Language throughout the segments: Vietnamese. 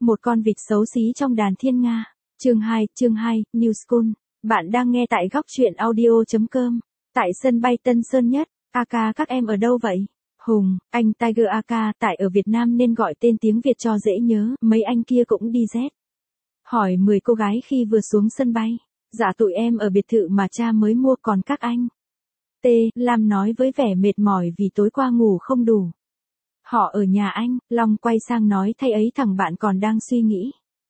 Một con vịt xấu xí trong đàn thiên nga. Chương 2, New School. Bạn đang nghe tại góc truyện audio.com. Tại sân bay Tân Sơn Nhất, Aka các em ở đâu vậy? Hùng, anh Tiger Aka tại ở Việt Nam nên gọi tên tiếng Việt cho dễ nhớ, mấy anh kia cũng đi Z. Hỏi 10 cô gái khi vừa xuống sân bay. Dạ tụi em ở biệt thự mà cha mới mua, còn các anh? T. Lam nói với vẻ mệt mỏi vì tối qua ngủ không đủ. Họ ở nhà anh. Long quay sang nói thay ấy thằng bạn còn đang suy nghĩ.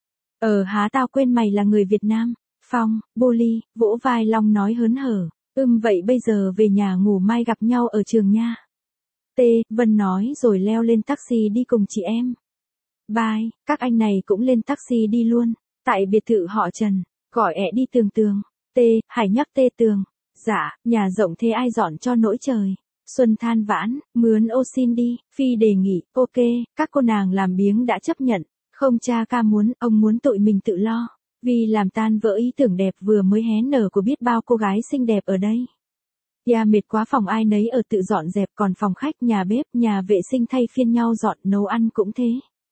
Há tao quên mày là người Việt Nam. Phong, Bully, vỗ vai Long nói hớn hở. Vậy bây giờ về nhà ngủ, mai gặp nhau ở trường nha. T. Vân nói rồi leo lên taxi đi cùng chị em. Bye, các anh này cũng lên taxi đi luôn. Tại biệt thự họ Trần, gọi ẹ đi Tường Tường. T. Hải nhắc T Tường. Dạ, nhà rộng thế ai dọn cho nỗi trời. Xuân than vãn, mướn ô xin đi. Phi đề nghị, ok, các cô nàng làm biếng đã chấp nhận. Không, cha ca muốn, ông muốn tụi mình tự lo. Vì làm tan vỡ ý tưởng đẹp vừa mới hé nở của biết bao cô gái xinh đẹp ở đây. Mệt quá, phòng ai nấy ở tự dọn dẹp, còn phòng khách, nhà bếp, nhà vệ sinh thay phiên nhau dọn, nấu ăn cũng thế.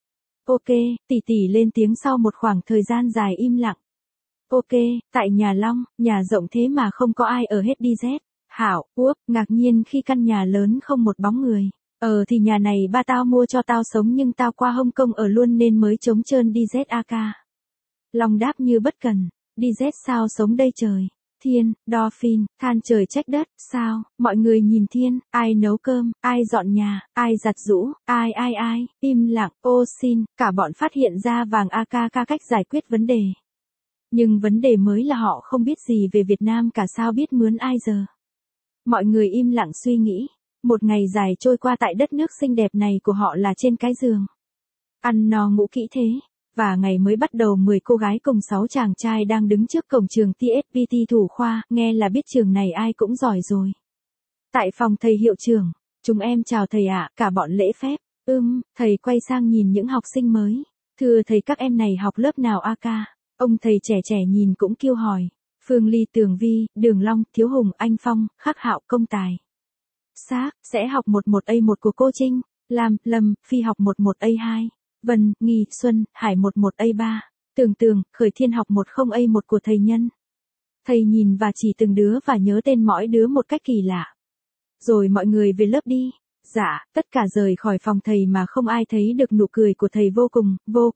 Ok, tỷ tỷ lên tiếng sau một khoảng thời gian dài im lặng. Ok, tại nhà Long, nhà rộng thế mà không có ai ở hết đi Z. Hảo, Quốc, ngạc nhiên khi căn nhà lớn không một bóng người. Thì nhà này ba tao mua cho tao sống nhưng tao qua Hồng Kông ở luôn nên mới trống trơn đi Z Aka. Long đáp như bất cần, đi Z sao sống đây trời. Thiên, Dolphin, than trời trách đất, sao, mọi người nhìn Thiên, ai nấu cơm, ai dọn nhà, ai giặt giũ, ai, im lặng, ô xin, cả bọn phát hiện ra vàng Aka cách giải quyết vấn đề. Nhưng vấn đề mới là họ không biết gì về Việt Nam cả, sao biết mướn ai giờ. Mọi người im lặng suy nghĩ, một ngày dài trôi qua tại đất nước xinh đẹp này của họ là trên cái giường. Ăn no ngủ kỹ thế. Và ngày mới bắt đầu 10 cô gái cùng 6 chàng trai đang đứng trước cổng trường TSPT thủ khoa, nghe là biết trường này ai cũng giỏi rồi. Tại phòng thầy hiệu trưởng, chúng em chào thầy ạ, cả bọn lễ phép. Thầy quay sang nhìn những học sinh mới. Thưa thầy, các em này học lớp nào Aka? Ông thầy trẻ nhìn cũng kêu hỏi. Phương Ly, Tường Vi, Đường Long, Thiếu Hùng, Anh Phong, Khắc Hạo, Công Tài. Xác, sẽ học 11A1 của cô Trinh. Lam, Lâm, Phi học 11A2. Vân, Nghi, Xuân, Hải 11A3, Tường, Khởi Thiên học 10A1 của thầy Nhân. Thầy nhìn và chỉ từng đứa và nhớ tên mỗi đứa một cách kỳ lạ. Rồi mọi người về lớp đi. Dạ, tất cả rời khỏi phòng thầy mà không ai thấy được nụ cười của thầy vô cùng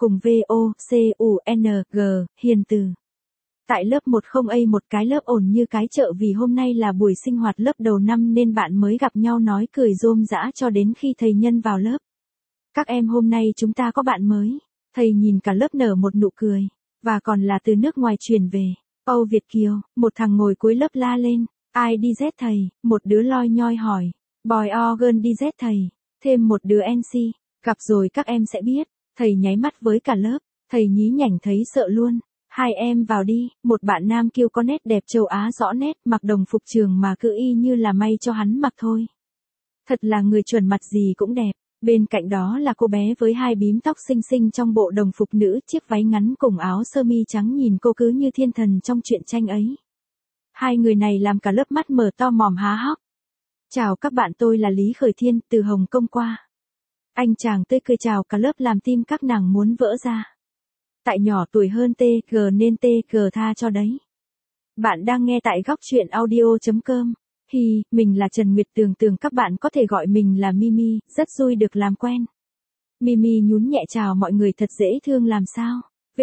VOCUNG, hiền từ. Tại lớp 10A1, cái lớp ổn như cái chợ vì hôm nay là buổi sinh hoạt lớp đầu năm nên bạn mới gặp nhau nói cười rôm rã cho đến khi thầy Nhân vào lớp. Các em, hôm nay chúng ta có bạn mới. Thầy nhìn cả lớp nở một nụ cười. Và còn là từ nước ngoài truyền về. Âu Việt Kiều, một thằng ngồi cuối lớp la lên. Ai đi Z thầy? Một đứa loi nhoi hỏi. Boy or girl đi Z thầy? Thêm một đứa NC. Gặp rồi các em sẽ biết. Thầy nháy mắt với cả lớp. Thầy nhí nhảnh thấy sợ luôn. Hai em vào đi. Một bạn nam kêu có nét đẹp châu Á rõ nét, mặc đồng phục trường mà cứ y như là may cho hắn mặc thôi. Thật là người chuẩn, mặt gì cũng đẹp. Bên cạnh đó là cô bé với hai bím tóc xinh xinh trong bộ đồng phục nữ, chiếc váy ngắn cùng áo sơ mi trắng, nhìn cô cứ như thiên thần trong truyện tranh ấy. Hai người này làm cả lớp mắt mở to mồm há hốc. Chào các bạn, tôi là Lý Khởi Thiên, từ Hồng Kông qua. Anh chàng tươi cười chào cả lớp làm tim các nàng muốn vỡ ra. Tại nhỏ tuổi hơn TG nên TG tha cho đấy. Bạn đang nghe tại góc truyện audio.com. Mình là Trần Nguyệt Tường, các bạn có thể gọi mình là Mimi, rất vui được làm quen. Mimi nhún nhẹ chào mọi người thật dễ thương làm sao.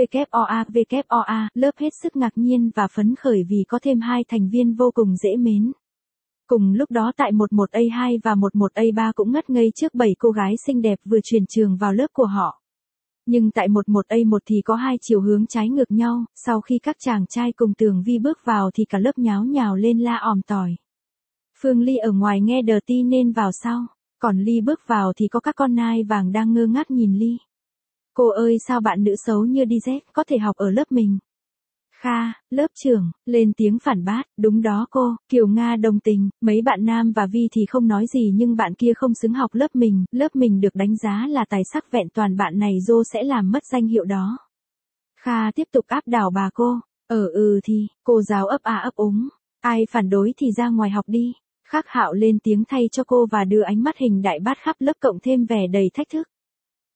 WOA, lớp hết sức ngạc nhiên và phấn khởi vì có thêm 2 thành viên vô cùng dễ mến. Cùng lúc đó tại 11A2 và 11A3 cũng ngất ngây trước 7 cô gái xinh đẹp vừa chuyển trường vào lớp của họ. Nhưng tại 11A1 thì có 2 chiều hướng trái ngược nhau, sau khi các chàng trai cùng Tường Vi bước vào thì cả lớp nháo nhào lên la òm tỏi. Phương Ly ở ngoài nghe đờ ti nên vào sau, còn Ly bước vào thì có các con nai vàng đang ngơ ngác nhìn Ly. Cô ơi, sao bạn nữ xấu như đi Z có thể học ở lớp mình? Kha, lớp trưởng, lên tiếng phản bác, đúng đó cô, Kiều Nga đồng tình, mấy bạn Nam và Vi thì không nói gì nhưng bạn kia không xứng học lớp mình được đánh giá là tài sắc vẹn toàn, bạn này dô sẽ làm mất danh hiệu đó. Kha tiếp tục áp đảo bà cô, thì, cô giáo ấp úng, ai phản đối thì ra ngoài học đi. Khắc Hạo lên tiếng thay cho cô và đưa ánh mắt hình đại bát khắp lớp cộng thêm vẻ đầy thách thức.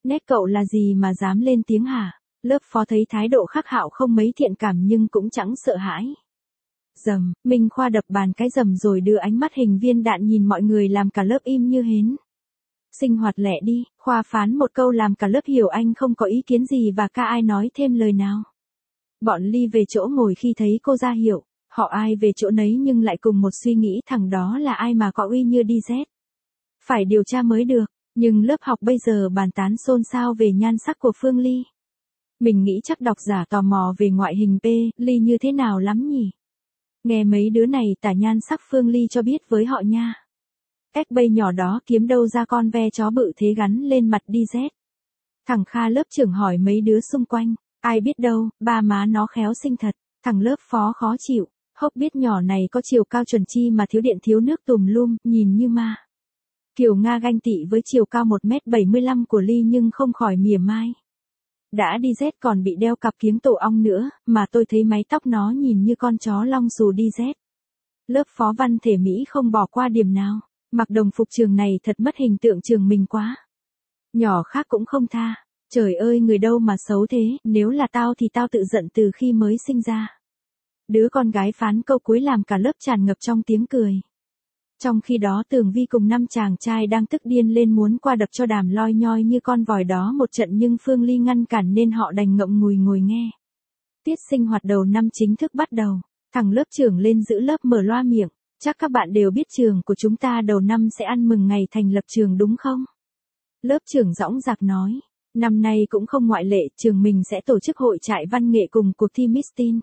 Nét cậu là gì mà dám lên tiếng hả? Lớp phó thấy thái độ Khắc Hạo không mấy thiện cảm nhưng cũng chẳng sợ hãi. Rầm, Minh Khoa đập bàn cái rầm rồi đưa ánh mắt hình viên đạn nhìn mọi người làm cả lớp im như hến. Sinh hoạt lẹ đi, Khoa phán một câu làm cả lớp hiểu anh không có ý kiến gì và ca ai nói thêm lời nào. Bọn Ly về chỗ ngồi khi thấy cô ra hiệu, họ ai về chỗ nấy nhưng lại cùng một suy nghĩ thằng đó là ai mà có uy như đi Z. Phải điều tra mới được, nhưng lớp học bây giờ bàn tán xôn xao về nhan sắc của Phương Ly. Mình nghĩ chắc độc giả tò mò về ngoại hình P, Ly như thế nào lắm nhỉ? Nghe mấy đứa này tả nhan sắc Phương Ly cho biết với họ nha. Ếch bây nhỏ đó kiếm đâu ra con ve chó bự thế gắn lên mặt đi Z. Thằng Kha lớp trưởng hỏi mấy đứa xung quanh, ai biết đâu, ba má nó khéo xinh thật. Thằng lớp phó khó chịu, Hốc biết nhỏ này có chiều cao chuẩn chi mà thiếu điện thiếu nước tùm lum, nhìn như ma. Kiều Nga ganh tị với chiều cao 1m75 của Ly nhưng không khỏi mỉa mai. Đã đi Z còn bị đeo cặp kiếng tổ ong nữa, mà tôi thấy mái tóc nó nhìn như con chó long xù đi Z. Lớp phó văn thể Mỹ không bỏ qua điểm nào, mặc đồng phục trường này thật mất hình tượng trường mình quá. Nhỏ khác cũng không tha, trời ơi người đâu mà xấu thế, nếu là tao thì tao tự giận từ khi mới sinh ra. Đứa con gái phán câu cuối làm cả lớp tràn ngập trong tiếng cười. Trong khi đó Tường Vi cùng 5 chàng trai đang tức điên lên muốn qua đập cho Đàm loi nhoi như con vòi đó một trận nhưng Phương Ly ngăn cản nên họ đành ngậm ngùi ngồi nghe. Tiết sinh hoạt đầu năm chính thức bắt đầu, thằng lớp trưởng lên giữ lớp mở loa miệng, chắc các bạn đều biết trường của chúng ta đầu năm sẽ ăn mừng ngày thành lập trường đúng không? Lớp trưởng dõng dạc nói, năm nay cũng không ngoại lệ, trường mình sẽ tổ chức hội trại văn nghệ cùng cuộc thi Miss Teen.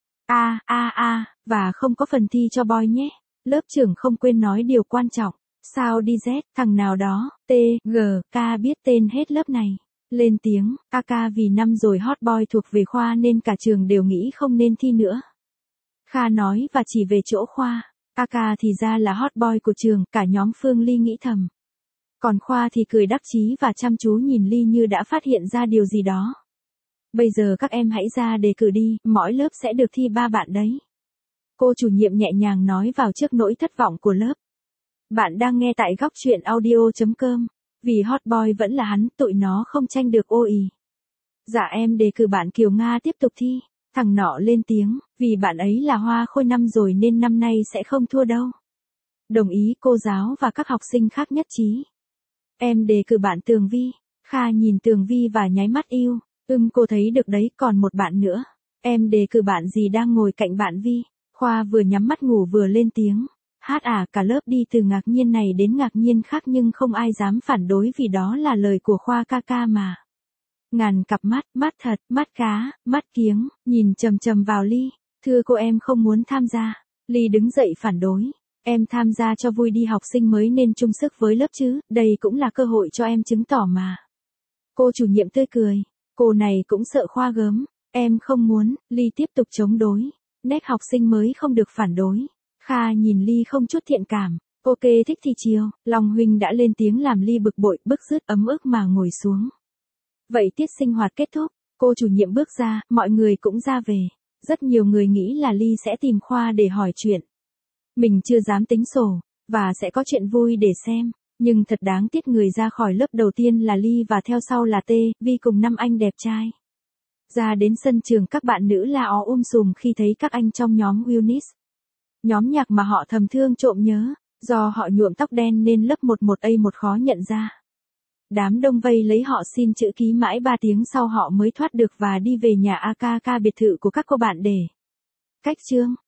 Và không có phần thi cho boy nhé. Lớp trưởng không quên nói điều quan trọng. Sao đi Z, thằng nào đó, T, G, K biết tên hết lớp này. Lên tiếng, AK vì năm rồi hot boy thuộc về Khoa nên cả trường đều nghĩ không nên thi nữa. Kha nói và chỉ về chỗ Khoa. AK thì ra là hot boy của trường, cả nhóm Phương Ly nghĩ thầm. Còn Khoa thì cười đắc chí và chăm chú nhìn Ly như đã phát hiện ra điều gì đó. Bây giờ các em hãy ra đề cử đi, mỗi lớp sẽ được thi 3 bạn đấy. Cô chủ nhiệm nhẹ nhàng nói vào trước nỗi thất vọng của lớp. Bạn đang nghe tại góc truyện audio.com. Vì hot boy vẫn là hắn, tụi nó không tranh được ô ì. Dạ em đề cử bạn Kiều Nga tiếp tục thi. Thằng nọ lên tiếng, vì bạn ấy là hoa khôi năm rồi nên năm nay sẽ không thua đâu. Đồng ý, cô giáo và các học sinh khác nhất trí. Em đề cử bạn Tường Vi. Kha nhìn Tường Vi và nháy mắt yêu. Cô thấy được đấy, còn một bạn nữa. Em đề cử bạn gì đang ngồi cạnh bạn Vi. Khoa vừa nhắm mắt ngủ vừa lên tiếng. Hát à, cả lớp đi từ ngạc nhiên này đến ngạc nhiên khác nhưng không ai dám phản đối vì đó là lời của Khoa ca ca mà. Ngàn cặp mắt, mắt thật, mắt cá, mắt kiếng, nhìn chầm chầm vào Ly. Thưa cô em không muốn tham gia. Ly đứng dậy phản đối. Em tham gia cho vui đi, học sinh mới nên chung sức với lớp chứ, đây cũng là cơ hội cho em chứng tỏ mà. Cô chủ nhiệm tươi cười. Cô này cũng sợ Khoa gớm. Em không muốn, Ly tiếp tục chống đối. Nét học sinh mới không được phản đối. Kha nhìn Ly không chút thiện cảm. Ok thích thì chiều, Long huynh đã lên tiếng làm Ly bực bội, bức rứt ấm ức mà ngồi xuống. Vậy tiết sinh hoạt kết thúc, cô chủ nhiệm bước ra, mọi người cũng ra về. Rất nhiều người nghĩ là Ly sẽ tìm Khoa để hỏi chuyện. Mình chưa dám tính sổ, và sẽ có chuyện vui để xem. Nhưng thật đáng tiếc người ra khỏi lớp đầu tiên là Ly và theo sau là T, Vi cùng 5 anh đẹp trai. Ra đến sân trường các bạn nữ la ó sùm khi thấy các anh trong nhóm Eunice. Nhóm nhạc mà họ thầm thương trộm nhớ, do họ nhuộm tóc đen nên lớp 11A1 khó nhận ra. Đám đông vây lấy họ xin chữ ký mãi 3 tiếng sau họ mới thoát được và đi về nhà AKK biệt thự của các cô bạn để cách chương.